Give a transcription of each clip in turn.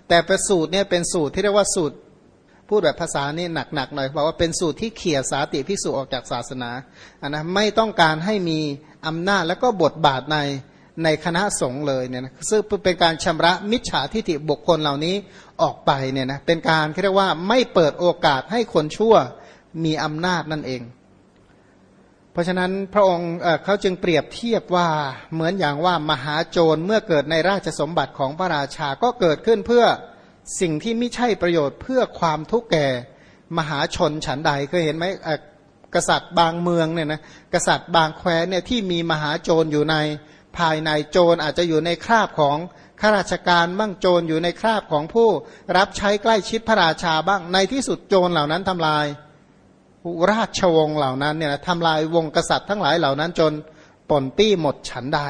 แต่ประสูตรเนี่ยเป็นสูตรที่เรียกว่าสูตรพูดแบบภาษานี่หนักๆหน่อยบอกว่าเป็นสูตรที่เขี่ยสาติภิกษุออกจากศาสนานะไม่ต้องการให้มีอำนาจและก็บทบาทในคณะสงฆ์เลยเนี่ยนะซึ่งเป็นการชำระมิจฉาทิฏฐิบุคคลเหล่านี้ออกไปเนี่ยนะเป็นการเรียกว่าไม่เปิดโอกาสให้คนชั่วมีอำนาจนั่นเองเพราะฉะนั้นพระองค์เขาจึงเปรียบเทียบว่าเหมือนอย่างว่ามหาโจรเมื่อเกิดในราชสมบัติของพระราชาก็เกิดขึ้นเพื่อสิ่งที่ไม่ใช่ประโยชน์เพื่อความทุกข์แก่มหาชนฉันใดเคยเห็นไหมกษัตริย์บางเมืองเนี่ยนะกษัตริย์บางแคว้นเนี่ยที่มีมหาโจรอยู่ในภายในโจรอาจจะอยู่ในคราบของข้าราชการบ้างโจรอยู่ในคราบของผู้รับใช้ใกล้ชิดพระราชาบ้างในที่สุดโจรเหล่านั้นทำลายราชวงศ์เหล่านั้นเนี่ยทำลายวงกษัตริย์ทั้งหลายเหล่านั้นจนป่นปี้หมดฉันใด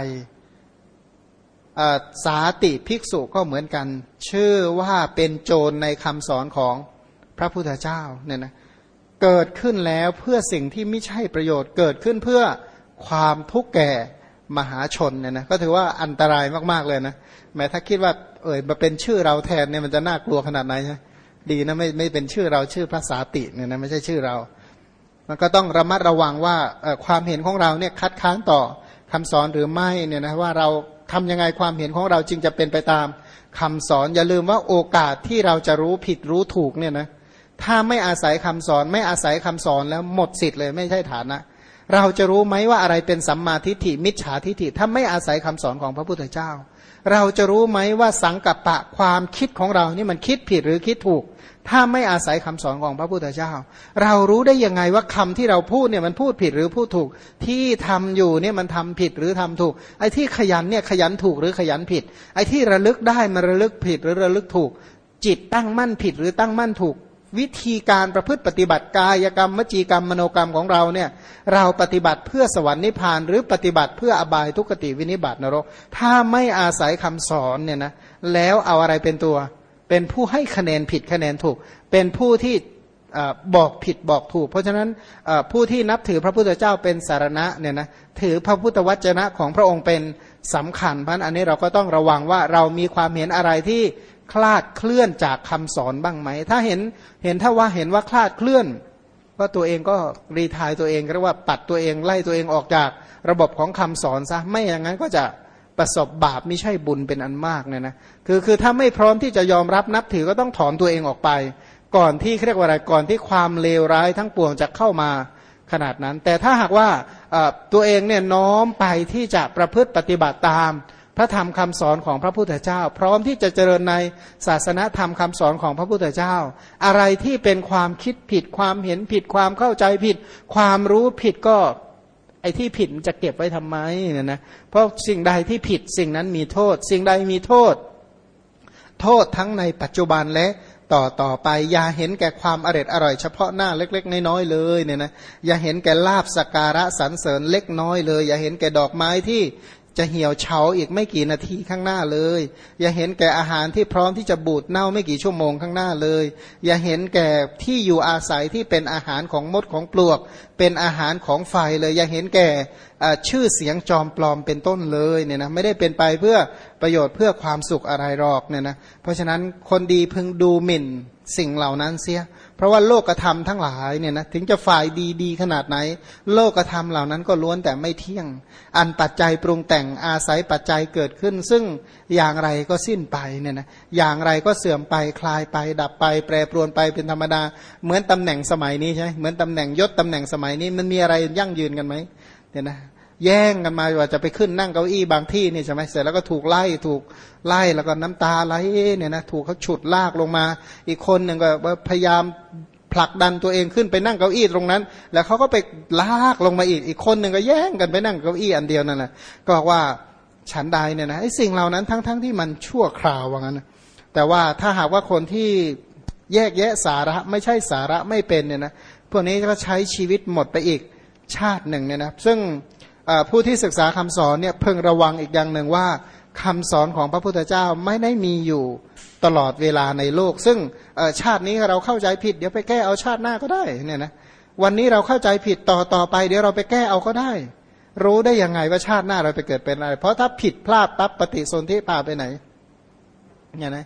สาติภิกษุก็เหมือนกันชื่อว่าเป็นโจรในคำสอนของพระพุทธเจ้าเนี่ยนะเกิดขึ้นแล้วเพื่อสิ่งที่ไม่ใช่ประโยชน์เกิดขึ้นเพื่อความทุกข์แก่มหาชนเนี่ยนะก็ถือว่าอันตรายมากๆเลยนะแม้ถ้าคิดว่ามาเป็นชื่อเราแทนเนี่ยมันจะน่ากลัวขนาดไหนใช่ดีนะไม่เป็นชื่อเราชื่อพระสาติเนี่ยนะไม่ใช่ชื่อเรามันก็ต้องระมัดระวังว่าความเห็นของเราเนี่ยคัดค้านต่อคำสอนหรือไม่เนี่ยนะว่าเราทำยังไงความเห็นของเราจึงจะเป็นไปตามคำสอนอย่าลืมว่าโอกาสที่เราจะรู้ผิดรู้ถูกเนี่ยนะถ้าไม่อาศัยคำสอนไม่อาศัยคำสอนแล้วหมดสิทธิ์เลยไม่ใช่ฐานะเราจะรู้ไหมว่าอะไรเป็นสัมมาทิฏฐิมิจฉาทิฏฐิถ้าไม่อาศัยคำสอนของพระพุทธเจ้าเราจะรู้ไหมว่าสังกัปปะความคิดของเรานี่มันคิดผิดหรือคิดถูกถ้าไม่อาศัยคำสอนของพระพุทธเจ้าเรารู้ได้ยังไงว่าคำที่เราพูดเนี่ยมันพูดผิดหรือพูดถูกที่ทำอยู่เนี่ยมันทำผิดหรือทำถูกไอ้ที่ขยันเนี่ยขยันถูกหรือขยันผิดไอ้ที่ระลึกได้มันระลึกผิดหรือระลึกถูกจิตตั้งมั่นผิดหรือตั้งมั่นถูกวิธีการประพฤติปฏิบัติกายกรรมวจีกรรมมโนกรรมของเราเนี่ยเราปฏิบัติเพื่อสวรรค์นิพพานหรือปฏิบัติเพื่ออบายทุกขติวินิบาตนรกถ้าไม่อาศัยคำสอนเนี่ยนะแล้วเอาอะไรเป็นตัวเป็นผู้ให้คะแนนผิดคะแนนถูกเป็นผู้ที่บอกผิดบอกถูกเพราะฉะนั้นผู้ที่นับถือพระพุทธเจ้าเป็นสารณะเนี่ยนะถือพระพุทธวจนะของพระองค์เป็นสำคัญเพราะอันนี้เราก็ต้องระวังว่าเรามีความเห็นอะไรที่คลาดเคลื่อนจากคำสอนบ้างไหมถ้าเห็นว่าคลาดเคลื่อนก็ตัวเองก็รีทายตัวเองเรียกว่าปัดตัวเองไล่ตัวเองออกจากระบบของคำสอนซะไม่อย่างนั้นก็จะประสบบาปไม่ใช่บุญเป็นอันมากเนี่ยนะคือถ้าไม่พร้อมที่จะยอมรับนับถือก็ต้องถอนตัวเองออกไปก่อนที่เรียกว่าอะไรก่อนที่ความเลวร้ายทั้งปวงจะเข้ามาขนาดนั้นแต่ถ้าหากว่าตัวเองเนี่ยน้อมไปที่จะประพฤติปฏิบัติตามพระธรรมคำสอนของพระพุทธเจ้าพร้อมที่จะเจริญในศาสนธรรมคำสอนของพระพุทธเจ้าอะไรที่เป็นความคิดผิดความเห็นผิดความเข้าใจผิดความรู้ผิดก็ไอ้ที่ผิดจะเก็บไว้ทำไมเนี่ยนะเพราะสิ่งใดที่ผิดสิ่งนั้นมีโทษสิ่งใดมีโทษทั้งในปัจจุบันและต่อไปอย่าเห็นแก่ความอร่อยเฉพาะหน้าเล็กๆน้อยๆเลยเนี่ยนะอย่าเห็นแก่ลาภสักการะสรรเสริญเล็กน้อยเลยอย่าเห็นแก่ดอกไม้ที่จะเหี่ยวเฉาอีกไม่กี่นาทีข้างหน้าเลยอย่าเห็นแก่อาหารที่พร้อมที่จะบูดเน่าไม่กี่ชั่วโมงข้างหน้าเลยอย่าเห็นแก่ที่อยู่อาศัยที่เป็นอาหารของมดของปลวกเป็นอาหารของไฟเลยอย่าเห็นแก่ชื่อเสียงจอมปลอมเป็นต้นเลยเนี่ยนะไม่ได้เป็นไปเพื่อประโยชน์เพื่อความสุขอะไรหรอกเนี่ยนะเพราะฉะนั้นคนดีพึงดูหมิ่นสิ่งเหล่านั้นเสียเพราะว่าโลกธรรมทั้งหลายเนี่ยนะถึงจะฝ่ายดีขนาดไหนโลกธรรมเหล่านั้นก็ล้วนแต่ไม่เที่ยงอันปัจจัยปรุงแต่งอาศัยปัจจัยเกิดขึ้นซึ่งอย่างไรก็สิ้นไปเนี่ยนะอย่างไรก็เสื่อมไปคลายไปดับไปแปรปรวนไปเป็นธรรมดาเหมือนตำแหน่งสมัยนี้ใช่ไหมเหมือนตำแหน่งยศตำแหน่งสมัยนี้มันมีอะไรยั่งยืนกันไหมเนี่ยนะแย่งกันมาว่าจะไปขึ้นนั่งเก้าอี้บางที่นี่ใช่ไหมเสร็จแล้วก็ถูกไล่แล้วก็น้ำตาไหลเนี่ยนะถูกเขาฉุดลากลงมาอีกคนหนึ่งก็พยายามผลักดันตัวเองขึ้นไปนั่งเก้าอี้ตรงนั้นแล้วเขาก็ไปลากลงมาอีกคนหนึ่งก็แย่งกันไปนั่งเก้าอี้อันเดียวนั่นแหละก็บอกว่าฉันใดเนี่ยนะไอ้สิ่งเหล่านั้นทั้งที่มันชั่วคราวว่างั้นแต่ว่าถ้าหากว่าคนที่แยกแยะสาระไม่ใช่สาระไม่เป็นเนี่ยนะพวกนี้ก็ใช้ชีวิตหมดไปอีกชาติหนึ่งเนี่ยนะซึ่งผู้ที่ศึกษาคำสอนเนี่ยเพิ่งระวังอีกอย่างหนึ่งว่าคำสอนของพระพุทธเจ้าไม่ได้มีอยู่ตลอดเวลาในโลกซึ่งชาตินี้เราเข้าใจผิดเดี๋ยวไปแก้เอาชาติหน้าก็ได้เนี่ยนะวันนี้เราเข้าใจผิดต่อไปเดี๋ยวเราไปแก้เอาก็ได้รู้ได้ยังไงว่าชาติหน้าเราไปเกิดเป็นอะไรเพราะถ้าผิดพลาดปั๊บปฏิสนธิพาไปไหนเนี่ยนะ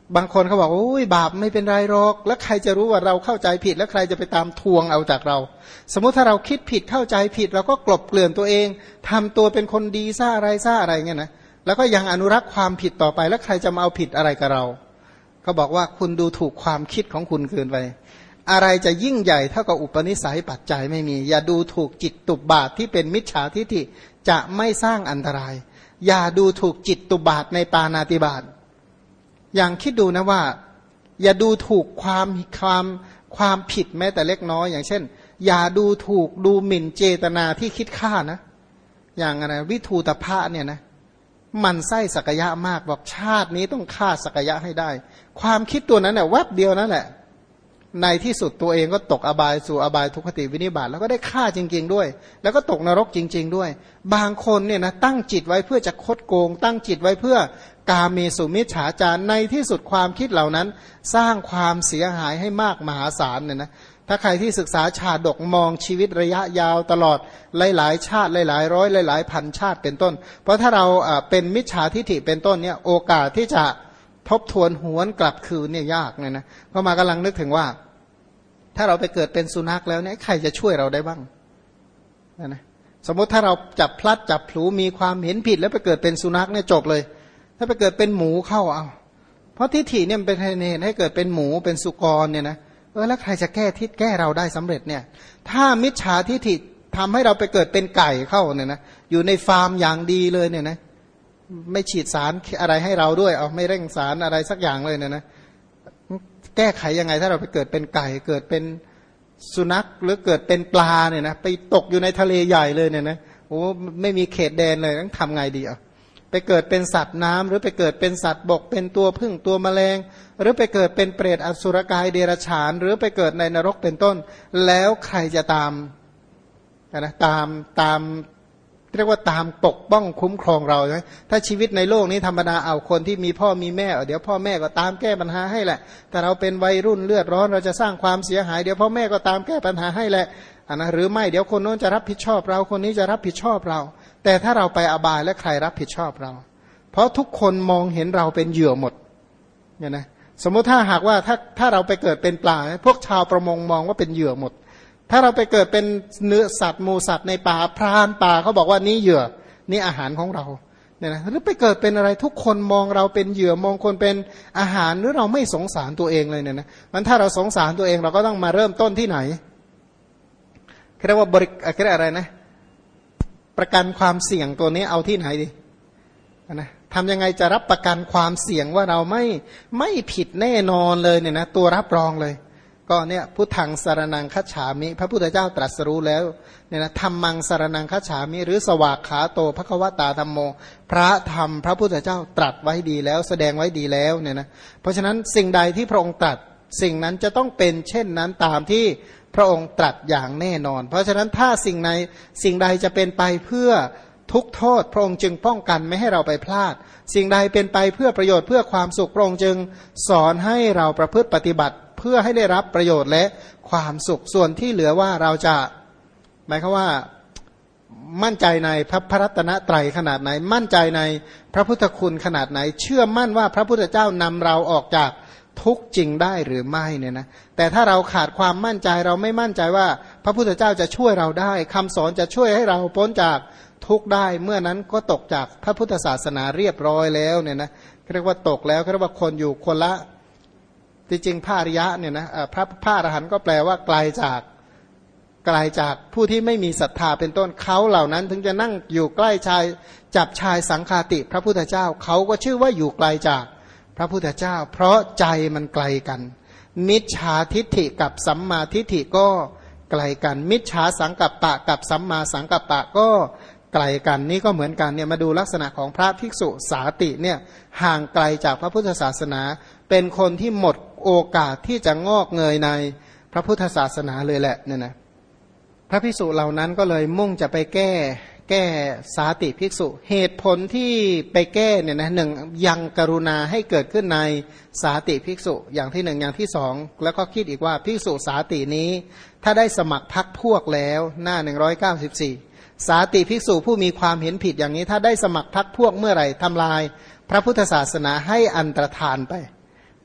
บางคนเขาบอกโอ้ยบาปไม่เป็นไรหรอกแล้วใครจะรู้ว่าเราเข้าใจผิดแล้วใครจะไปตามทวงเอาจากเราสมมุติถ้าเราคิดผิดเข้าใจผิดเราก็กลบเกลื่อนตัวเองทำตัวเป็นคนดีซ่าอะไรเงี้ยนะแล้วก็ยังอนุรักษ์ความผิดต่อไปแล้วใครจะมาเอาผิดอะไรกับเราเขาบอกว่าคุณดูถูกความคิดของคุณเกินไปอะไรจะยิ่งใหญ่เท่ากับอุปนิสัยปัจจัยไม่มีอย่าดูถูกจิตตุบาทที่เป็นมิจฉาทิฏฐิจะไม่สร้างอันตรายอย่าดูถูกจิตตุบาทในปาณาติบาตอย่างคิดดูนะว่าอย่าดูถูกความผิดแม้แต่เล็กน้อยอย่างเช่นอย่าดูถูกดูหมิ่นเจตนาที่คิดฆ่านะอย่างอะไรวิทูตภะเนี่ยนะมันไส้สักยะมากบอกชาตินี้ต้องฆ่าสักยะให้ได้ความคิดตัวนั้นเนี่ยแวบเดียวนั่นแหละในที่สุดตัวเองก็ตกอบายสู่อบายทุกขติวินิบาตแล้วก็ได้ฆ่าจริงๆด้วยแล้วก็ตกนรกจริงๆด้วยบางคนเนี่ยนะตั้งจิตไว้เพื่อจะคดโกงตั้งจิตไว้เพื่อกาเมสุมิจฉาจารในที่สุดความคิดเหล่านั้นสร้างความเสียหายให้มากมหาศาลเนี่ยนะถ้าใครที่ศึกษาชาดกมองชีวิตระยะยาวตลอดหลายๆชาติหลายๆร้อยหลายๆพันชาติเป็นต้นเพราะถ้าเราเป็นมิจฉาทิฏฐิเป็นต้นเนี่ยโอกาสที่จะทบทวนหวนกลับคืนเนี่ยยากเนี่ยนะเพราะมากำลังนึกถึงว่าถ้าเราไปเกิดเป็นสุนัขแล้วเนี่ยใครจะช่วยเราได้บ้างนะสมมติถ้าเราจับพลัดจับผูมีความเห็นผิดแล้วไปเกิดเป็นสุนัขเนี่ยจบเลยถ้าไปเกิดเป็นหมูเข้าเอาเพราะทิฏฐิเนี่ยมันเป็นเหตุให้เกิดเป็นหมูเป็นสุกรเนี่ยนะแล้วใครจะแก้ทิฏแก้เราได้สำเร็จเนี่ยถ้ามิจฉาทิฏฐิทำให้เราไปเกิดเป็นไก่เข้าเนี่ยนะอยู่ในฟาร์มอย่างดีเลยเนี่ยนะไม่ฉีดสารอะไรให้เราด้วยเอาไม่เร่งสารอะไรสักอย่างเลยเนี่ยนะแก้ไขยังไงถ้าเราไปเกิดเป็นไก่เกิดเป็นสุนัขหรือเกิดเป็นปลาเนี่ยนะไปตกอยู่ในทะเลใหญ่เลยเนี่ยนะโอ้ไม่มีเขตแดนเลยต้องทำไงดีอ่ะไปเกิดเป็นสัตว์น้ำหรือไปเกิดเป็นสัตว์บกเป็นตัวผึ้งตัวแมลงหรือไปเกิดเป็นเปรตอสุรกายเดรัจฉานหรือไปเกิดในนรกเป็นต้นแล้วใครจะตามนะตามเรียกว่าตามปกป้องคุ้มครองเราใช่ไหมถ้าชีวิตในโลกนี้ธรรมดาเอาคนที่มีพ่อมีแม่เดี๋ยวพ่อแม่ก็ตามแก้ปัญหาให้แหละแต่เราเป็นวัยรุ่นเลือดร้อนเราจะสร้างความเสียหายเดี๋ยวพ่อแม่ก็ตามแก้ปัญหาให้แหละนะหรือไม่เดี๋ยวคนโน้นจะรับผิดชอบเราคนนี้จะรับผิดชอบเราแต่ถ้าเราไปอบายและใครรับผิดชอบเราเพราะทุกคนมองเห็นเราเป็นเหยื่อหมดเนี่ยนะสมมุติถ้าหากว่าถ้าเราไปเกิดเป็นปลาพวกชาวประมงมองว่าเป็นเหยื่อหมดถ้าเราไปเกิดเป็นเนื้อสัตว์หมูสัตว์ในป่าพรานป่าเขาบอกว่านี่เหยื่อนี่อาหารของเราเนี่ยนะหรือไปเกิดเป็นอะไรทุกคนมองเราเป็นเหยื่อมองคนเป็นอาหารหรือเราไม่สงสารตัวเองเลยเนี่ยนะมันถ้าเราสงสารตัวเองเราก็ต้องมาเริ่มต้นที่ไหนเรียกว่าเรียกอะไรนะประกันความเสี่ยงตัวนี้เอาที่ไหนดีนะทำยังไงจะรับประกันความเสี่ยงว่าเราไม่ผิดแน่นอนเลยเนี่ยนะตัวรับรองเลยก็เนี่ยพุทธังสรณังคัจฉามิพระพุทธเจ้าตรัสรู้แล้วเนี่ยนะธัมมังสรณังคัจฉามิหรือสวากขาโตภควตาธัมโมพระธรรมพระพุทธเจ้าตรัสไว้ดีแล้วแสดงไว้ดีแล้วเนี่ยนะเพราะฉะนั้นสิ่งใดที่พระองค์ตรัสสิ่งนั้นจะต้องเป็นเช่นนั้นตามที่พระองค์ตรัสอย่างแน่นอนเพราะฉะนั้นถ้าสิ่งใดจะเป็นไปเพื่อทุกโทษพระองค์จึงป้องกันไม่ให้เราไปพลาดสิ่งใดเป็นไปเพื่อประโยชน์เพื่อความสุขพระองค์จึงสอนให้เราประพฤติปฏิบัติเพื่อให้ได้รับประโยชน์และความสุขส่วนที่เหลือว่าเราจะหมายความว่ามั่นใจในพระรัตนตรัยขนาดไหนมั่นใจในพระพุทธคุณขนาดไหนเชื่อมั่นว่าพระพุทธเจ้านำเราออกจากทุกข์จริงได้หรือไม่เนี่ยนะแต่ถ้าเราขาดความมั่นใจเราไม่มั่นใจว่าพระพุทธเจ้าจะช่วยเราได้คำสอนจะช่วยให้เราพ้นจากทุกข์ได้เมื่อนั้นก็ตกจากพระพุทธศาสนาเรียบร้อยแล้วเนี่ยนะเรียกว่าตกแล้วเรียกว่าคนอยู่คนละจริงๆพระอริยะเนี่ยนะพระอรหันต์ก็แปลว่าไกลจากผู้ที่ไม่มีศรัทธาเป็นต้นเขาเหล่านั้นถึงจะนั่งอยู่ใกล้ชายจับชายสังฆาติพระพุทธเจ้าเขาก็ชื่อว่าอยู่ไกลจากพระพุทธเจ้าเพราะใจมันไกลกันมิจฉาทิฏฐิกับสัมมาทิฏฐิก็ไกลกันมิจฉาสังกัปปะกับสัมมาสังกัปปะก็ไกลกันนี่ก็เหมือนกันเนี่ยมาดูลักษณะของพระภิกษุสาติเนี่ยห่างไกลจากพระพุทธศาสนาเป็นคนที่หมดโอกาสที่จะงอกเงยในพระพุทธศาสนาเลยแหละเนี่ยนะพระภิกษุเหล่านั้นก็เลยมุ่งจะไปแก้สาติภิกษุเหตุผลที่ไปแก้เนี่ยนะหนึ่งยังกรุณาให้เกิดขึ้นในสาติภิกษุอย่างที่หนึ่งอย่างที่สองแล้วก็คิดอีกว่าภิกษุสาตินี้ถ้าได้สมัครพรรคพวกแล้วหน้า194สาติภิกษุผู้มีความเห็นผิดอย่างนี้ถ้าได้สมัครพรรคพวกเมื่อไหร่ทำลายพระพุทธศาสนาให้อันตรธานไป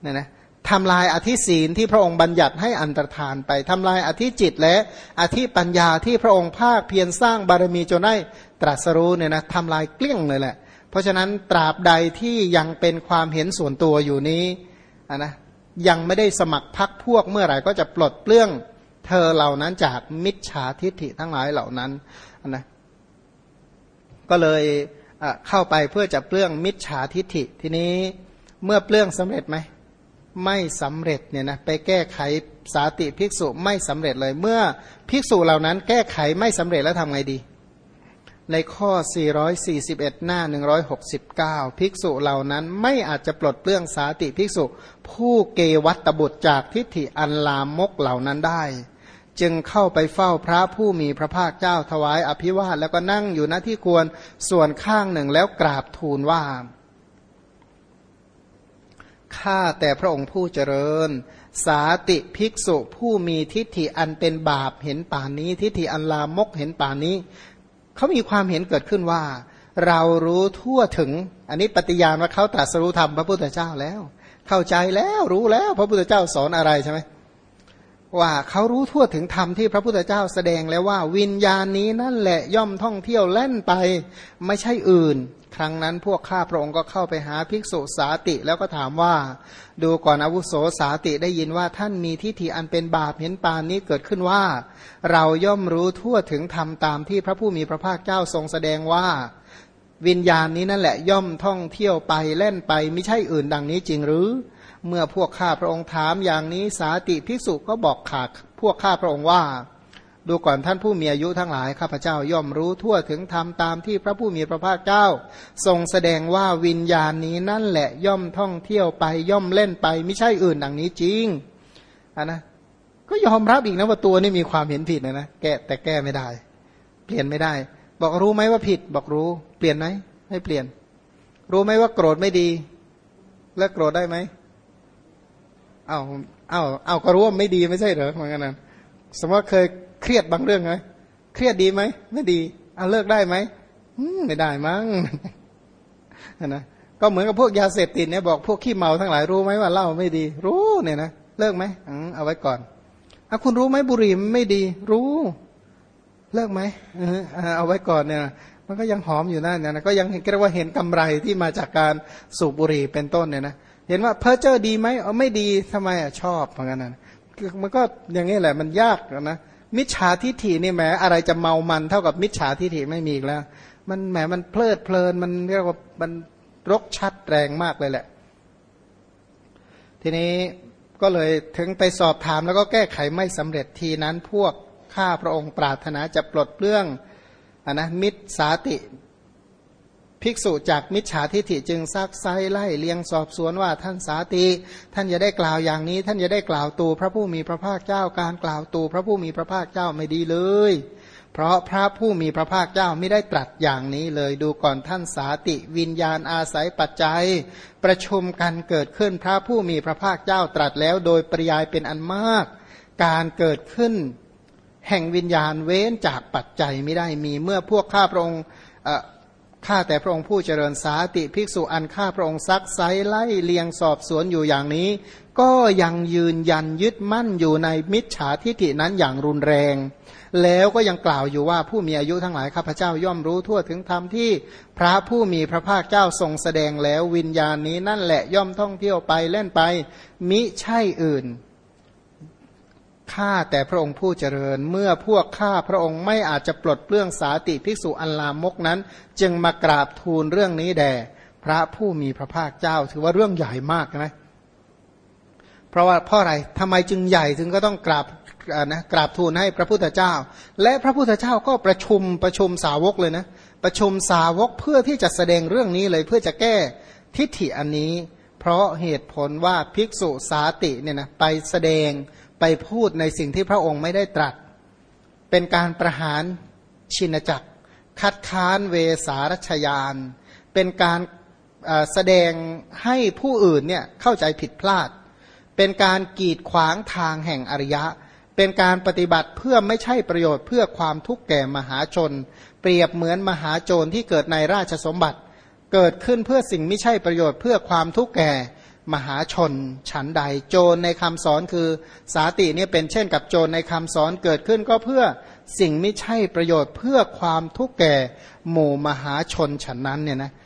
เนี่ยนะทำลายอธิศีลที่พระองค์บัญญัติให้อันตรธานไปทำลายอธิจิตและอธิปัญญาที่พระองค์ภาคเพียรสร้างบารมีจนได้ตรัสรู้เนี่ยนะทำลายเกลี้ยงเลยแหละเพราะฉะนั้นตราบใดที่ยังเป็นความเห็นส่วนตัวอยู่นี้นะยังไม่ได้สมัครพรรคพวกเมื่อไหร่ก็จะปลดเปลื้องเธอเหล่านั้นจากมิจฉาทิฏฐิทั้งหลายเหล่านั้นนะก็เลยเข้าไปเพื่อจะเปลื้องมิจฉาทิฏฐิทีนี้เมื่อเปลื้องสำเร็จไหมไม่สำเร็จเนี่ยนะไปแก้ไขสาติภิกษุไม่สำเร็จเลยเมื่อภิกษุเหล่านั้นแก้ไขไม่สำเร็จแล้วทำไงดีในข้อ441หน้า169ภิกษุเหล่านั้นไม่อาจจะปลดเปลื้องสาติภิกษุผู้เกวัตตบุตรจากทิฏฐิอันลามกเหล่านั้นได้จึงเข้าไปเฝ้าพระผู้มีพระภาคเจ้าถวายอภิวาทแล้วก็นั่งอยู่ณที่ควรส่วนข้างหนึ่งแล้วกราบทูลว่าข้าแต่พระองค์ผู้เจริญสาติภิกษุผู้มีทิฏฐิอันเป็นบาปเห็นป่านนี้ทิฏฐิอันลามกเห็นป่านนี้เขามีความเห็นเกิดขึ้นว่าเรารู้ทั่วถึงอันนี้ปฏิญาณว่าเขาตรัสรู้ธรรมพระพุทธเจ้าแล้วเข้าใจแล้วรู้แล้วพระพุทธเจ้าสอนอะไรใช่ไหมว่าเขารู้ทั่วถึงธรรมที่พระพุทธเจ้าแสดงแล้วว่าวิญญาณนี้นั่นแหละย่อมท่องเที่ยวเล่นไปไม่ใช่อื่นครั้งนั้นพวกข้าพระองค์ก็เข้าไปหาภิกษุสาติแล้วก็ถามว่าดูก่อนอาวุโสสาติได้ยินว่าท่านมีทิฏฐิอันเป็นบาปเห็นปานนี้เกิดขึ้นว่าเราย่อมรู้ทั่วถึงธรรมตามที่พระผู้มีพระภาคเจ้าทรงแสดงว่าวิญญาณนี้นั่นแหละย่อมท่องเที่ยวไปเล่นไปไม่ใช่อื่นดังนี้จริงหรือเมื่อพวกข้าพระองค์ถามอย่างนี้สาติภิกษุก็บอกขาดพวกข้าพระองค์ว่าดูก่อนท่านผู้มีอายุทั้งหลายข้าพเจ้าย่อมรู้ทั่วถึงธรรมตามที่พระผู้มีพระภาคเจ้าทรงแสดงว่าวิญญาณนี้นั่นแหละย่อมท่องเที่ยวไปย่อมเล่นไปไม่ใช่อื่นดังนี้จริงนะก็ยอมรับอีกนะว่าตัวนี้มีความเห็นผิดนะแต่แก้ไม่ได้เปลี่ยนไม่ได้บอกรู้ไหมว่าผิดบอกรู้เปลี่ยนไหมไม่เปลี่ยนรู้ไหมว่าโกรธไม่ดีแล้วโกรธได้ไหมเอาก็รู้ว่าไม่ดีไม่ใช่เหรอเหมือนกันนะสมมติว่าเคยเครียดบางเรื่องไหมเครียดดีไหมไม่ดีเลิกได้ไหมไม่ได้มั้งนะก็เหมือนกับพวกยาเสพติดเนี่ยบอกพวกขี้เมาทั้งหลายรู้ไหมว่าเหล้าไม่ดีรู้เนี่ยนะเลิกไหมเอาไว้ก่อนคุณรู้ไหมบุหรี่ไม่ดีรู้เลิกไหมเอาไว้ก่อนเนี่ยมันก็ยังหอมอยู่นั่นนะก็ยังเรียกว่าเห็นกำไรที่มาจากการสูบบุหรี่เป็นต้นเนี่ยนะเห็นว่าเพ้อเจ้อดีไหมไม่ดีทำไมชอบเหมือนกันนะมันก็อย่างนี้แหละมันยากนะมิจฉาทิฏฐินี่แหมอะไรจะเมามันเท่ากับมิจฉาทิฏฐิไม่มีอีกแล้วมันแหมมันเพลิดเพลินมันเรียกว่ามันรกชัดแรงมากเลยแหละทีนี้ก็เลยถึงไปสอบถามแล้วก็แก้ไขไม่สำเร็จทีนั้นพวกข้าพระองค์ปรารถนาจะปลดเปลื้องมิจสาติภิกษุจากมิจฉาทิฏฐิจึงซักไซไล่เลียงสอบสวนว่าท่านสาติท่านอย่าได้กล่าวอย่างนี้ท่านอย่าได้กล่าวตูพระผู้มีพระภาคเจ้าการกล่าวตูพระผู้มีพระภาคเจ้าไม่ดีเลยเพราะพระผู้มีพระภาคเจ้าไม่ได้ตรัสอย่างนี้เลยดูก่อนท่านสาติวิญญาณอาศัยปัจจัยประชุมกันเกิดขึ้นพระผู้มีพระภาคเจ้าตรัสแล้วโดยปริยายเป็นอันมากการเกิดขึ้นแห่งวิญญาณเว้นจากปัจจัยไม่ได้มีเมื่อพวกข้าพระองค์ข้าแต่พระองค์ผู้เจริญสาติภิกษุอันข้าพระองค์ซักไซไล่เลียงสอบสวนอยู่อย่างนี้ก็ยังยืนยันยึดมั่นอยู่ในมิจฉาทิฏฐินั้นอย่างรุนแรงแล้วก็ยังกล่าวอยู่ว่าผู้มีอายุทั้งหลายข้าพเจ้าย่อมรู้ทั่วถึงธรรมที่พระผู้มีพระภาคเจ้าทรงแสดงแล้ววิญญาณนี้นั่นแหละย่อมท่องเที่ยวไปเล่นไปมิใช่อื่นข้าแต่พระองค์ผู้เจริญเมื่อพวกข้าพระองค์ไม่อาจจะปลดเปลื้องสาติภิกษุอันลามกนั้นจึงมากราบทูลเรื่องนี้แด่พระผู้มีพระภาคเจ้าถือว่าเรื่องใหญ่มากนะเพราะอะไรทำไมจึงใหญ่ถึงก็ต้องกราบทูลให้พระพุทธเจ้าและพระพุทธเจ้าก็ประชุมสาวกเลยนะประชุมสาวกเพื่อที่จะแสดงเรื่องนี้เลยเพื่อจะแก้ทิฏฐิอันนี้เพราะเหตุผลว่าภิกษุสาติเนี่ยนะไปแสดงไปพูดในสิ่งที่พระองค์ไม่ได้ตรัสเป็นการประหารชินจักรคัดค้านเวสารัชยานเป็นการแสดงให้ผู้อื่นเนี่ยเข้าใจผิดพลาดเป็นการกีดขวางทางแห่งอริยะเป็นการปฏิบัติเพื่อไม่ใช่ประโยชน์เพื่อความทุกข์แก่มหาชนเปรียบเหมือนมหาโจรที่เกิดในราชสมบัติเกิดขึ้นเพื่อสิ่งไม่ใช่ประโยชน์เพื่อความทุกข์แก่มหาชนฉันใดโจรในคำสอนคือสาติเนี่ยเป็นเช่นกับโจรในคำสอนเกิดขึ้นก็เพื่อสิ่งไม่ใช่ประโยชน์เพื่อความทุกข์แก่หมู่มหาชนฉันนั้นเนี่ยนะ